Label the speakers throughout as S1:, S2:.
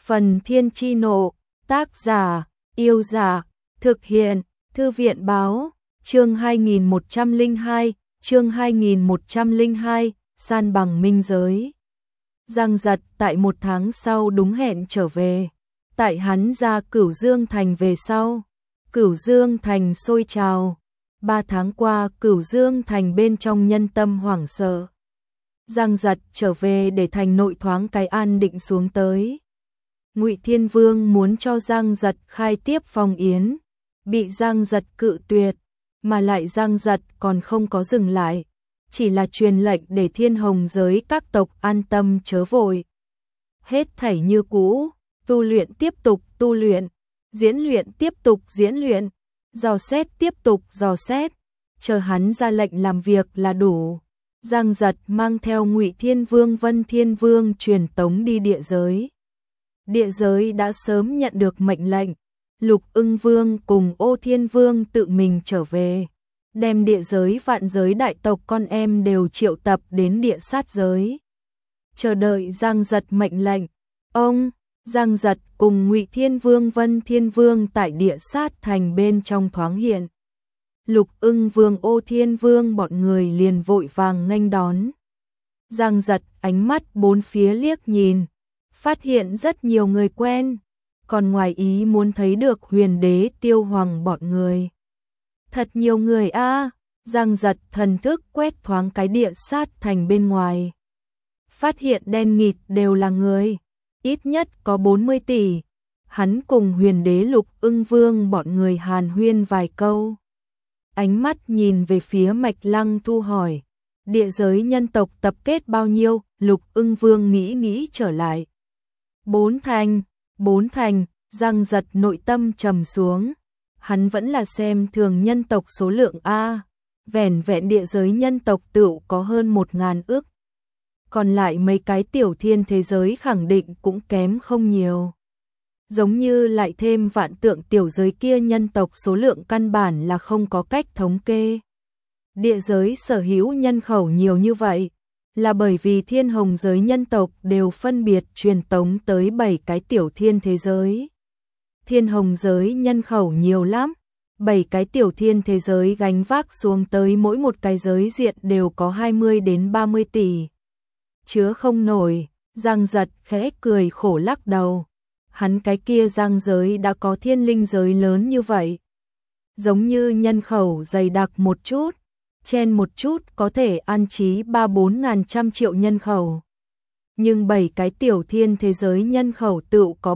S1: Phần Thiên Chi Nộ, tác giả, Yêu Giả, thực hiện, Thư viện Báo, chương 2102, san bằng minh giới. Giang Giật tại một tháng sau đúng hẹn trở về, tại hắn ra Cửu Dương Thành về sau. Cửu Dương Thành sôi trào, 3 tháng qua Cửu Dương Thành bên trong nhân tâm hoảng sợ. Giang Giật trở về để thành nội thoáng cái an định xuống tới. Ngụy Thiên Vương muốn cho Giang Giật khai tiếp phong yến, bị Giang Giật cự tuyệt, mà lại Giang Giật còn không có dừng lại, chỉ là truyền lệnh để Thiên Hồng giới các tộc an tâm chớ vội. Hết thảy như cũ, tu luyện tiếp tục tu luyện, diễn luyện tiếp tục diễn luyện, dò xét tiếp tục dò xét, chờ hắn ra lệnh làm việc là đủ. Giang Giật mang theo Ngụy Thiên Vương Vân Thiên Vương truyền tống đi địa giới. Địa giới đã sớm nhận được mệnh lệnh, Lục Ưng Vương cùng Ô Thiên Vương tự mình trở về, đem địa giới vạn giới đại tộc con em đều triệu tập đến địa sát giới. Chờ đợi Giang Giật mệnh lệnh, Giang Giật cùng Ngụy Thiên Vương Vân Thiên Vương tại địa sát thành bên trong thoáng hiện. Lục Ưng Vương Ô Thiên Vương bọn người liền vội vàng nghênh đón. Giang Giật ánh mắt bốn phía liếc nhìn, phát hiện rất nhiều người quen, còn ngoài ý muốn thấy được Huyền Đế Tiêu Hoàng bọn người. Thật nhiều người a. Giang Giật thần thức quét thoáng cái địa sát thành bên ngoài. Phát hiện đen nghịt đều là người, ít nhất có 40 tỷ. Hắn cùng Huyền Đế Lục Ưng Vương bọn người hàn huyên vài câu. Ánh mắt nhìn về phía Mạch Lăng Thu hỏi, địa giới nhân tộc tập kết bao nhiêu? Lục Ưng Vương nghĩ trở lại. 4 thành, Giang Giật nội tâm trầm xuống. Hắn vẫn là xem thường nhân tộc số lượng A, vẻn vẹn địa giới nhân tộc tựu có hơn 1000 ức. Còn lại mấy cái tiểu thiên thế giới khẳng định cũng kém không nhiều. Giống như lại thêm vạn tượng tiểu giới kia nhân tộc số lượng căn bản là không có cách thống kê. Địa giới sở hữu nhân khẩu nhiều như vậy, là bởi vì Thiên Hồng giới nhân tộc đều phân biệt truyền tống tới 7 cái tiểu thiên thế giới. Thiên Hồng giới nhân khẩu nhiều lắm, 7 cái tiểu thiên thế giới gánh vác xuống tới mỗi một cái giới diện đều có 20 đến 30 tỷ. Chứa không nổi, Giang Giật khẽ cười khổ lắc đầu. Hắn cái kia Giang giới đã có thiên linh giới lớn như vậy. Giống như nhân khẩu dày đặc một chút, chen một chút có thể an trí 3-4 ngàn trăm triệu nhân khẩu. Nhưng 7 cái tiểu thiên thế giới nhân khẩu tựu có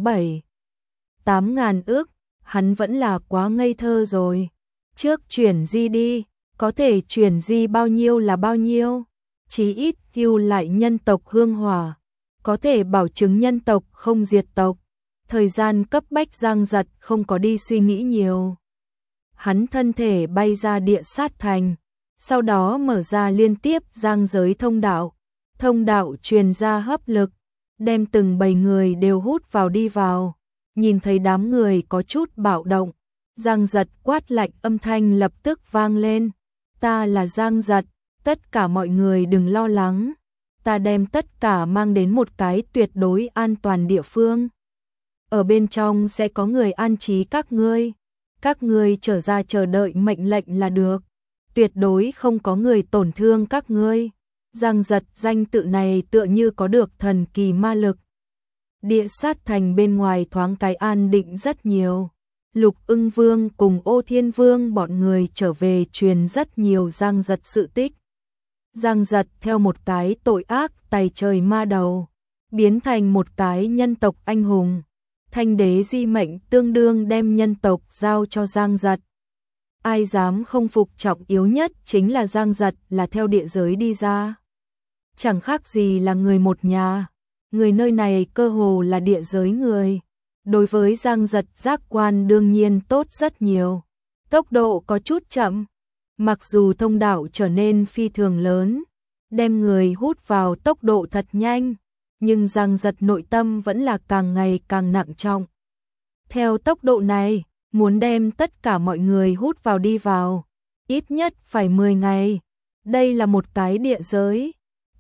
S1: 7-8 ngàn ước, hắn vẫn là quá ngây thơ rồi. Trước chuyển di đi, có thể chuyển di bao nhiêu là bao nhiêu, chí ít hưu lại nhân tộc hương hỏa, có thể bảo chứng nhân tộc không diệt tộc. Thời gian cấp bách Giang Giật không có đi suy nghĩ nhiều. Hắn thân thể bay ra địa sát thành, sau đó mở ra liên tiếp giang giới thông đạo truyền ra hấp lực, đem từng bầy người đều hút vào đi vào. Nhìn thấy đám người có chút bạo động, Giang Giật quát lạnh âm thanh lập tức vang lên. Ta là Giang Giật, tất cả mọi người đừng lo lắng, ta đem tất cả mang đến một cái tuyệt đối an toàn địa phương. Ở bên trong sẽ có người an trí các ngươi trở ra chờ đợi mệnh lệnh là được, tuyệt đối không có người tổn thương các ngươi. Giang Giật danh tự này tựa như có được thần kỳ ma lực. Địa sát thành bên ngoài thoáng cái an định rất nhiều. Lục Ưng Vương cùng Ô Thiên Vương bọn người trở về truyền rất nhiều Giang Giật sự tích. Giang Giật theo một cái tội ác tày trời ma đầu, biến thành một cái nhân tộc anh hùng. Thanh đế di mệnh tương đương đem nhân tộc giao cho Giang Giật. Ai dám không phục, trọng yếu nhất chính là Giang Giật là theo địa giới đi ra. Chẳng khác gì là người một nhà, người nơi này cơ hồ là địa giới người. Đối với Giang Giật giác quan đương nhiên tốt rất nhiều. Tốc độ có chút chậm, mặc dù thông đạo trở nên phi thường lớn, đem người hút vào tốc độ thật nhanh. Nhưng Giang Giật nội tâm vẫn là càng ngày càng nặng trọng. Theo tốc độ này, muốn đem tất cả mọi người hút vào đi vào, ít nhất phải 10 ngày. Đây là một cái địa giới,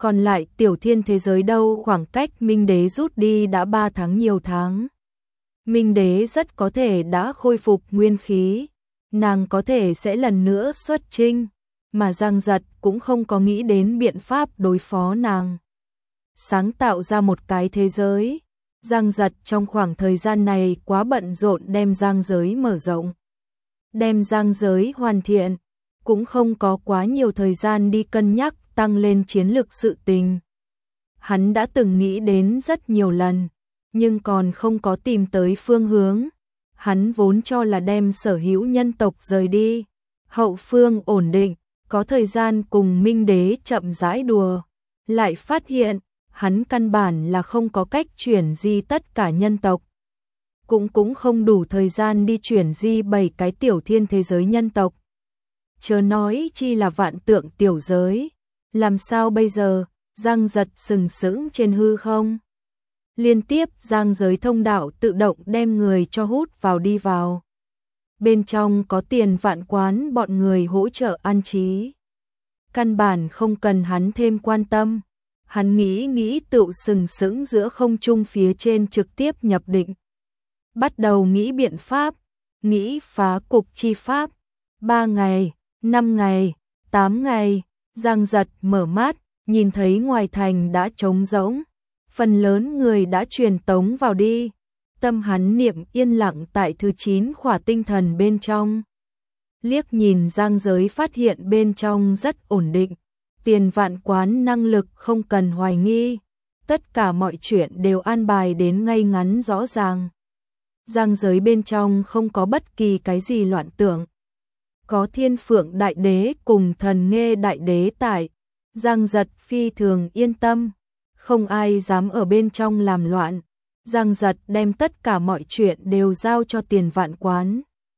S1: Còn lại tiểu thiên thế giới đâu, khoảng cách Minh Đế rút đi đã 3 tháng nhiều tháng. Minh Đế rất có thể đã khôi phục nguyên khí, nàng có thể sẽ lần nữa xuất chinh, mà Giang Giật cũng không có nghĩ đến biện pháp đối phó nàng. Sáng tạo ra một cái thế giới, Giang Giật trong khoảng thời gian này quá bận rộn đem giang giới mở rộng, đem giang giới hoàn thiện, cũng không có quá nhiều thời gian đi cân nhắc tăng lên chiến lược sự tình. Hắn đã từng nghĩ đến rất nhiều lần, nhưng còn không có tìm tới phương hướng. Hắn vốn cho là đem sở hữu nhân tộc rời đi, hậu phương ổn định, có thời gian cùng Minh Đế chậm rãi đùa, lại phát hiện hắn căn bản là không có cách chuyển di tất cả nhân tộc, cũng không đủ thời gian đi chuyển di 7 cái tiểu thiên thế giới nhân tộc. Chớ nói chi là vạn tượng tiểu giới, làm sao bây giờ? Giang Giật sừng sững trên hư không. Liên tiếp giang giới thông đạo tự động đem người cho hút vào đi vào. Bên trong có Tiền Vạn Quán bọn người hỗ trợ an trí. Căn bản không cần hắn thêm quan tâm. Hắn nghĩ tự sừng sững giữa không trung phía trên trực tiếp nhập định. Bắt đầu nghĩ biện pháp, nghĩ phá cục chi pháp. 3 ngày, 5 ngày, 8 ngày, Giang Giật mở mắt, nhìn thấy ngoài thành đã trống rỗng. Phần lớn người đã truyền tống vào đi. Tâm hắn niệm yên lặng tại thứ 9 khỏa tinh thần bên trong. Liếc nhìn giang giới phát hiện bên trong rất ổn định. Tiền Vạn Quán năng lực không cần hoài nghi. Tất cả mọi chuyện đều an bài đến ngay ngắn rõ ràng. Giang giới bên trong không có bất kỳ cái gì loạn tưởng. Có Thiên Phượng Đại Đế cùng Thần Nghê Đại Đế tại. Giang Giật phi thường yên tâm. Không ai dám ở bên trong làm loạn. Giang Giật đem tất cả mọi chuyện đều giao cho Tiền Vạn Quán.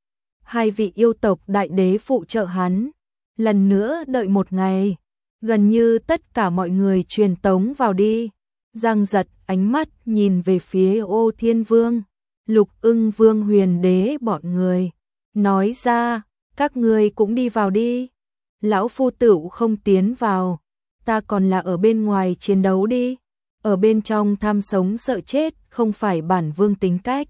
S1: 2 vị yêu tộc đại đế phụ trợ hắn. Lần nữa đợi 1 ngày, gần như tất cả mọi người truyền tống vào đi. Giang Giật ánh mắt nhìn về phía Ô Thiên Vương, Lục Ưng Vương, Huyền Đế bọn người, nói ra, các ngươi cũng đi vào đi. Lão phu tựu không tiến vào, ta còn là ở bên ngoài chiến đấu đi. Ở bên trong tham sống sợ chết không phải bản vương tính cách.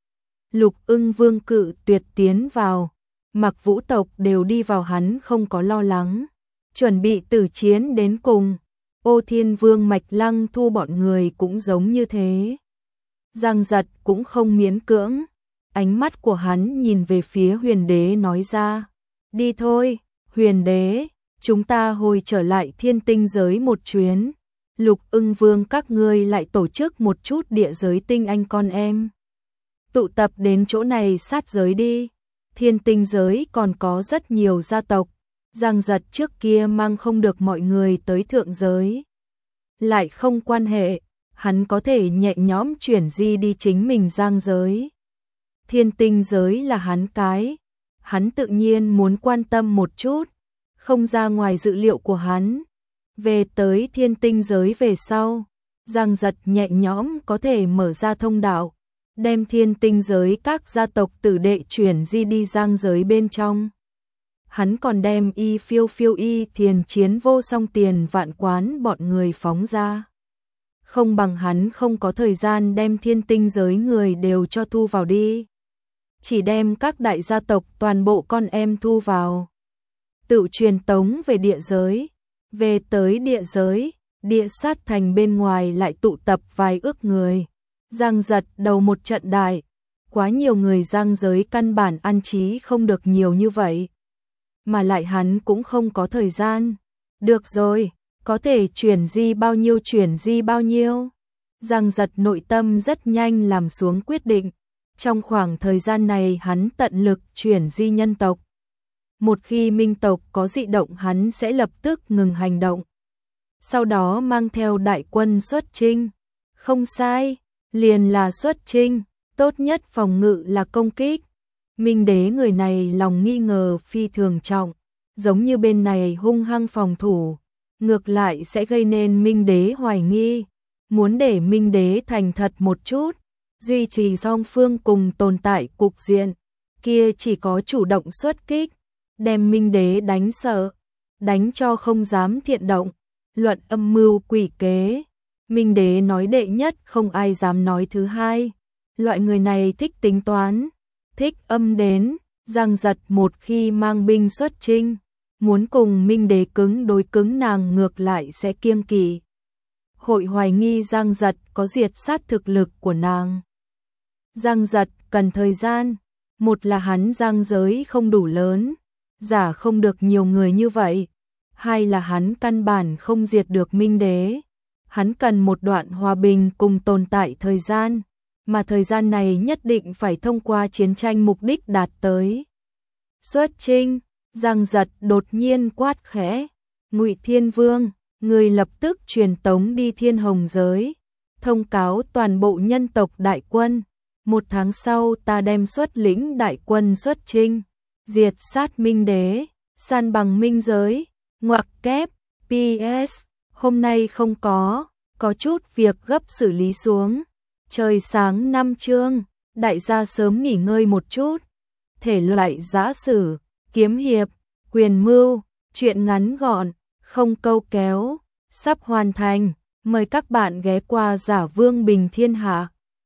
S1: Lục Ưng Vương cự tuyệt tiến vào, Mặc Vũ tộc đều đi vào, hắn không có lo lắng, chuẩn bị tử chiến đến cùng. Ô Thiên Vương, Mạch Lăng Thu bọn người cũng giống như thế. Giang Giật cũng không miễn cưỡng, ánh mắt của hắn nhìn về phía Huyền Đế nói ra, đi thôi, Huyền Đế, chúng ta hồi trở lại Thiên Tinh giới một chuyến. Lục Ưng Vương, các ngươi lại tổ chức một chút địa giới tinh anh con em. Tụ tập đến chỗ này sát giới đi. Thiên Tinh giới còn có rất nhiều gia tộc. Giang Giật trước kia mang không được mọi người tới thượng giới. Lại không quan hệ, hắn có thể nhẹ nhõm chuyển di đi chính mình giang giới. Thiên Tinh giới là hắn cái. Hắn tự nhiên muốn quan tâm một chút, không ra ngoài dự liệu của hắn. Về tới Thiên Tinh giới về sau, Giang Giật nhẹ nhõm có thể mở ra thông đạo, đem Thiên Tinh giới các gia tộc tử đệ chuyển di đi giang giới bên trong. Hắn còn đem Y Phiêu Phiêu, Y Thiền Chiến Vô Song, Tiền Vạn Quán bọn người phóng ra. Không bằng hắn không có thời gian đem Thiên Tinh giới người đều cho thu vào đi. Chỉ đem các đại gia tộc toàn bộ con em thu vào. Tự truyền tống về địa giới. Về tới địa giới, địa sát thành bên ngoài lại tụ tập vài ước người. Giang Giật đầu một trận đại, quá nhiều người giang giới căn bản an trí không được nhiều như vậy. Mà lại hắn cũng không có thời gian. Được rồi, có thể chuyển di bao nhiêu chuyển di bao nhiêu. Giang Giật nội tâm rất nhanh làm xuống quyết định. Trong khoảng thời gian này hắn tận lực chuyển di nhân tộc. Một khi minh tộc có dị động hắn sẽ lập tức ngừng hành động. Sau đó mang theo đại quân xuất chinh. Không sai, liền là xuất chinh, tốt nhất phòng ngự là công kích. Minh Đế người này lòng nghi ngờ phi thường trọng, giống như bên này hung hăng phòng thủ, ngược lại sẽ gây nên Minh Đế hoài nghi. Muốn để Minh Đế thành thật một chút, duy trì song phương cùng tồn tại cục diện, kia chỉ có chủ động xuất kích, đem Minh Đế đánh sợ, đánh cho không dám thiện động. luận âm mưu quỷ kế. Minh đế nói đệ nhất không ai dám nói thứ hai. Loại người này thích tính toán, thích âm đến, Giang Giật một khi mang binh xuất chinh, muốn cùng Minh đế cứng đối cứng nàng ngược lại sẽ kiêng kỵ. Hội hoài nghi Giang Giật có diệt sát thực lực của nàng. Giang Giật cần thời gian, một là hắn giang giới không đủ lớn, giả không được nhiều người như vậy, hai là hắn căn bản không diệt được Minh đế. Hắn cần một đoạn hòa bình cùng tồn tại thời gian, mà thời gian này nhất định phải thông qua chiến tranh mục đích đạt tới. Xuất chinh, Giang Giật đột nhiên quát khẽ, Ngụy Thiên Vương, người lập tức truyền tống đi Thiên Hồng giới, thông cáo toàn bộ nhân tộc đại quân, 1 tháng sau ta đem xuất lĩnh đại quân xuất chinh, diệt sát Minh đế, san bằng Minh giới. Ngoặc kép, PS, hôm nay không có chút việc gấp xử lý xuống. Trời sáng 5 chương, đại gia sớm nghỉ ngơi một chút. Thể loại giã sử, kiếm hiệp, quyền mưu, truyện ngắn gọn, không câu kéo, sắp hoàn thành. Mời các bạn ghé qua Giả Vương Bình Thiên Hạ.